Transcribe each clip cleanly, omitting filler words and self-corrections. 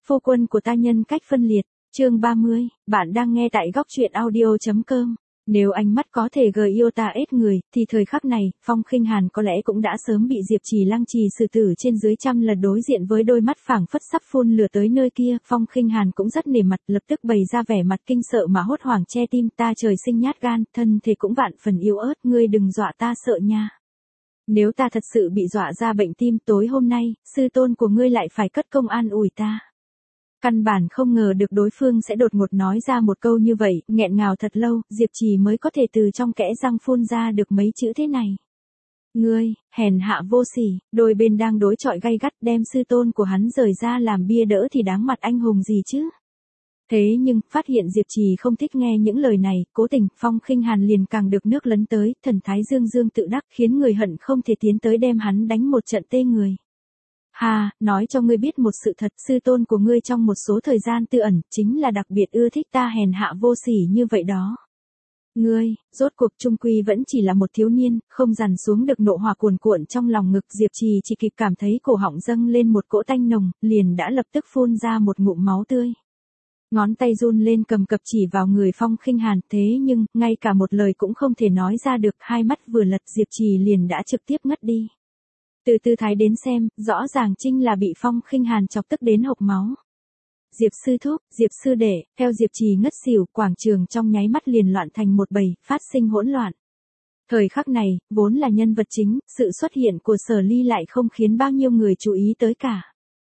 Phu quân của ta nhân cách phân liệt, chương 30, bạn đang nghe tại góc truyện audio.com. Nếu ánh mắt có thể gợi yêu ta ết người, thì thời khắc này, Phong Khinh Hàn có lẽ cũng đã sớm bị Diệp Trì lăng trì xử tử trên dưới trăm lần. Đối diện với đôi mắt phảng phất sắp phun lửa tới nơi kia, Phong Khinh Hàn cũng rất nể mặt, lập tức bày ra vẻ mặt kinh sợ mà hốt hoảng che tim. Ta trời sinh nhát gan, thân thể cũng vạn phần yếu ớt, ngươi đừng dọa ta sợ nha. Nếu ta thật sự bị dọa ra bệnh tim, tối hôm nay, sư tôn của ngươi lại phải cất công an ủi ta. Căn bản không ngờ được đối phương sẽ đột ngột nói ra một câu như vậy, nghẹn ngào thật lâu, Diệp Trì mới có thể từ trong kẽ răng phun ra được mấy chữ thế này. Ngươi, hèn hạ vô sỉ, đôi bên đang đối chọi gay gắt, đem sư tôn của hắn rời ra làm bia đỡ thì đáng mặt anh hùng gì chứ. Thế nhưng, phát hiện Diệp Trì không thích nghe những lời này, cố tình, Phong Khinh Hàn liền càng được nước lấn tới, thần thái dương dương tự đắc, khiến người hận không thể tiến tới đem hắn đánh một trận tê người. Hà, nói cho ngươi biết một sự thật, sư tôn của ngươi trong một số thời gian tư ẩn, chính là đặc biệt ưa thích ta hèn hạ vô sỉ như vậy đó. Ngươi, rốt cuộc trung quy vẫn chỉ là một thiếu niên, không dằn xuống được nộ hỏa cuồn cuộn trong lòng ngực. Diệp Trì chỉ kịp cảm thấy cổ họng dâng lên một cỗ tanh nồng, liền đã lập tức phun ra một ngụm máu tươi. Ngón tay run lên cầm cập chỉ vào người Phong Khinh Hàn, thế nhưng, ngay cả một lời cũng không thể nói ra được, hai mắt vừa lật Diệp Trì liền đã trực tiếp ngất đi. Từ tư thái đến xem, rõ ràng Trinh là bị Phong Khinh Hàn chọc tức đến hộc máu. Diệp sư thúc, Diệp sư đệ, theo Diệp Trì ngất xỉu, quảng trường trong nháy mắt liền loạn thành một bầy, phát sinh hỗn loạn. Thời khắc này, vốn là nhân vật chính, sự xuất hiện của Sở Ly lại không khiến bao nhiêu người chú ý tới cả.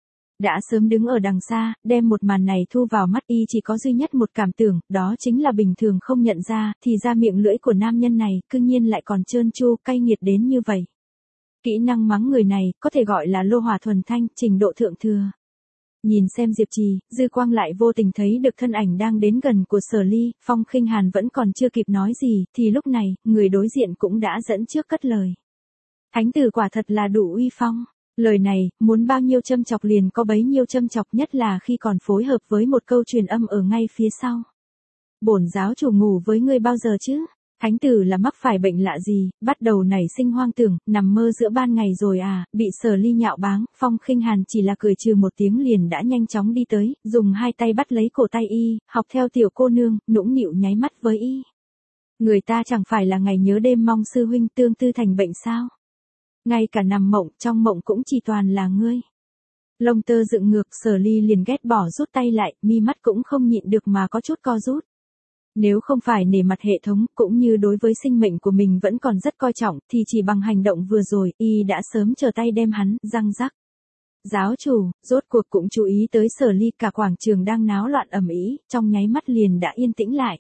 Đã sớm đứng ở đằng xa, đem một màn này thu vào mắt, y chỉ có duy nhất một cảm tưởng, đó chính là bình thường không nhận ra, thì ra miệng lưỡi của nam nhân này, cư nhiên lại còn trơn tru, cay nghiệt đến như vậy. Kỹ năng mắng người này, có thể gọi là lô hỏa thuần thanh, trình độ thượng thừa. Nhìn xem Diệp Trì, dư quang lại vô tình thấy được thân ảnh đang đến gần của Sở Ly, Phong Khinh Hàn vẫn còn chưa kịp nói gì, thì lúc này, người đối diện cũng đã dẫn trước cất lời. Thánh tử quả thật là đủ uy phong. Lời này, muốn bao nhiêu châm chọc liền có bấy nhiêu châm chọc, nhất là khi còn phối hợp với một câu truyền âm ở ngay phía sau. Bổn giáo chủ ngủ với ngươi bao giờ chứ? Thánh tử là mắc phải bệnh lạ gì, bắt đầu nảy sinh hoang tưởng, nằm mơ giữa ban ngày rồi à, bị Sở Ly nhạo báng. Phong Khinh Hàn chỉ là cười trừ một tiếng liền đã nhanh chóng đi tới, dùng hai tay bắt lấy cổ tay y, học theo tiểu cô nương, nũng nịu nháy mắt với y. Người ta chẳng phải là ngày nhớ đêm mong sư huynh tương tư thành bệnh sao? Ngay cả nằm mộng, trong mộng cũng chỉ toàn là ngươi. Lông tơ dựng ngược, Sở Ly liền ghét bỏ rút tay lại, mi mắt cũng không nhịn được mà có chút co rút. Nếu không phải nể mặt hệ thống, cũng như đối với sinh mệnh của mình vẫn còn rất coi trọng, thì chỉ bằng hành động vừa rồi, y đã sớm chờ tay đem hắn, răng rắc. Giáo chủ, rốt cuộc cũng chú ý tới Sở Ly, cả quảng trường đang náo loạn ầm ĩ, trong nháy mắt liền đã yên tĩnh lại.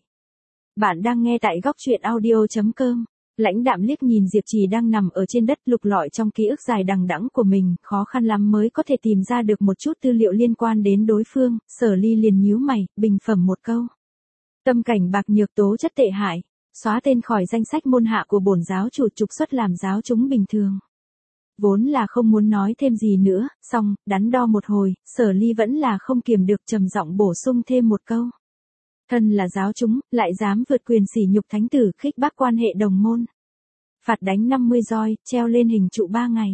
Bạn đang nghe tại góc truyện audio.com. Lãnh đạm liếc nhìn Diệp Trì đang nằm ở trên đất lục lọi trong ký ức dài đằng đẵng của mình, khó khăn lắm mới có thể tìm ra được một chút tư liệu liên quan đến đối phương, Sở Ly liền nhíu mày, bình phẩm một câu. Tâm cảnh bạc nhược, tố chất tệ hại, xóa tên khỏi danh sách môn hạ của bổn giáo chủ, trục xuất làm giáo chúng bình thường. Vốn là không muốn nói thêm gì nữa, song, đắn đo một hồi, Sở Ly vẫn là không kiềm được trầm giọng bổ sung thêm một câu. Thân là giáo chúng, lại dám vượt quyền sỉ nhục thánh tử, khích bác quan hệ đồng môn. Phạt đánh 50 roi, treo lên hình trụ 3 ngày.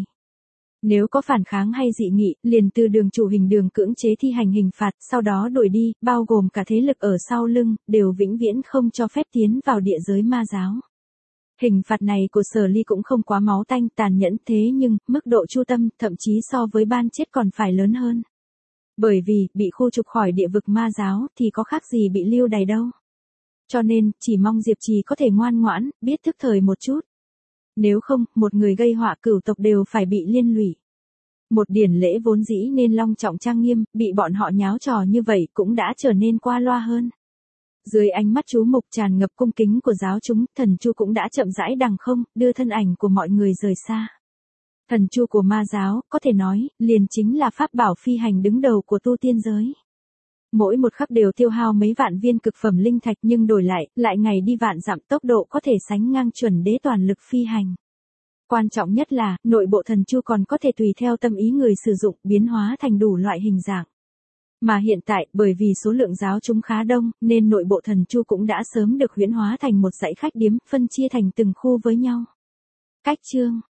Nếu có phản kháng hay dị nghị, liền từ đường chủ hình đường cưỡng chế thi hành hình phạt, sau đó đuổi đi, bao gồm cả thế lực ở sau lưng, đều vĩnh viễn không cho phép tiến vào địa giới ma giáo. Hình phạt này của Sở Ly cũng không quá máu tanh tàn nhẫn, thế nhưng, mức độ chu tâm, thậm chí so với ban chết còn phải lớn hơn. Bởi vì, bị khu trục khỏi địa vực ma giáo, thì có khác gì bị lưu đày đâu. Cho nên, chỉ mong Diệp Trì có thể ngoan ngoãn, biết thức thời một chút. Nếu không, một người gây họa cửu tộc đều phải bị liên lụy. Một điển lễ vốn dĩ nên long trọng trang nghiêm, bị bọn họ nháo trò như vậy cũng đã trở nên qua loa hơn. Dưới ánh mắt chú mục tràn ngập cung kính của giáo chúng, thần chu cũng đã chậm rãi đằng không, đưa thân ảnh của mọi người rời xa. Thần chu của ma giáo, có thể nói, liền chính là pháp bảo phi hành đứng đầu của tu tiên giới. Mỗi một khắc đều tiêu hao mấy vạn viên cực phẩm linh thạch, nhưng đổi lại ngày đi vạn dặm, tốc độ có thể sánh ngang chuẩn đế toàn lực phi hành. Quan trọng nhất là, nội bộ thần chu còn có thể tùy theo tâm ý người sử dụng, biến hóa thành đủ loại hình dạng. Mà hiện tại, bởi vì số lượng giáo chúng khá đông, nên nội bộ thần chu cũng đã sớm được huyễn hóa thành một dãy khách điếm, phân chia thành từng khu với nhau. Cách chương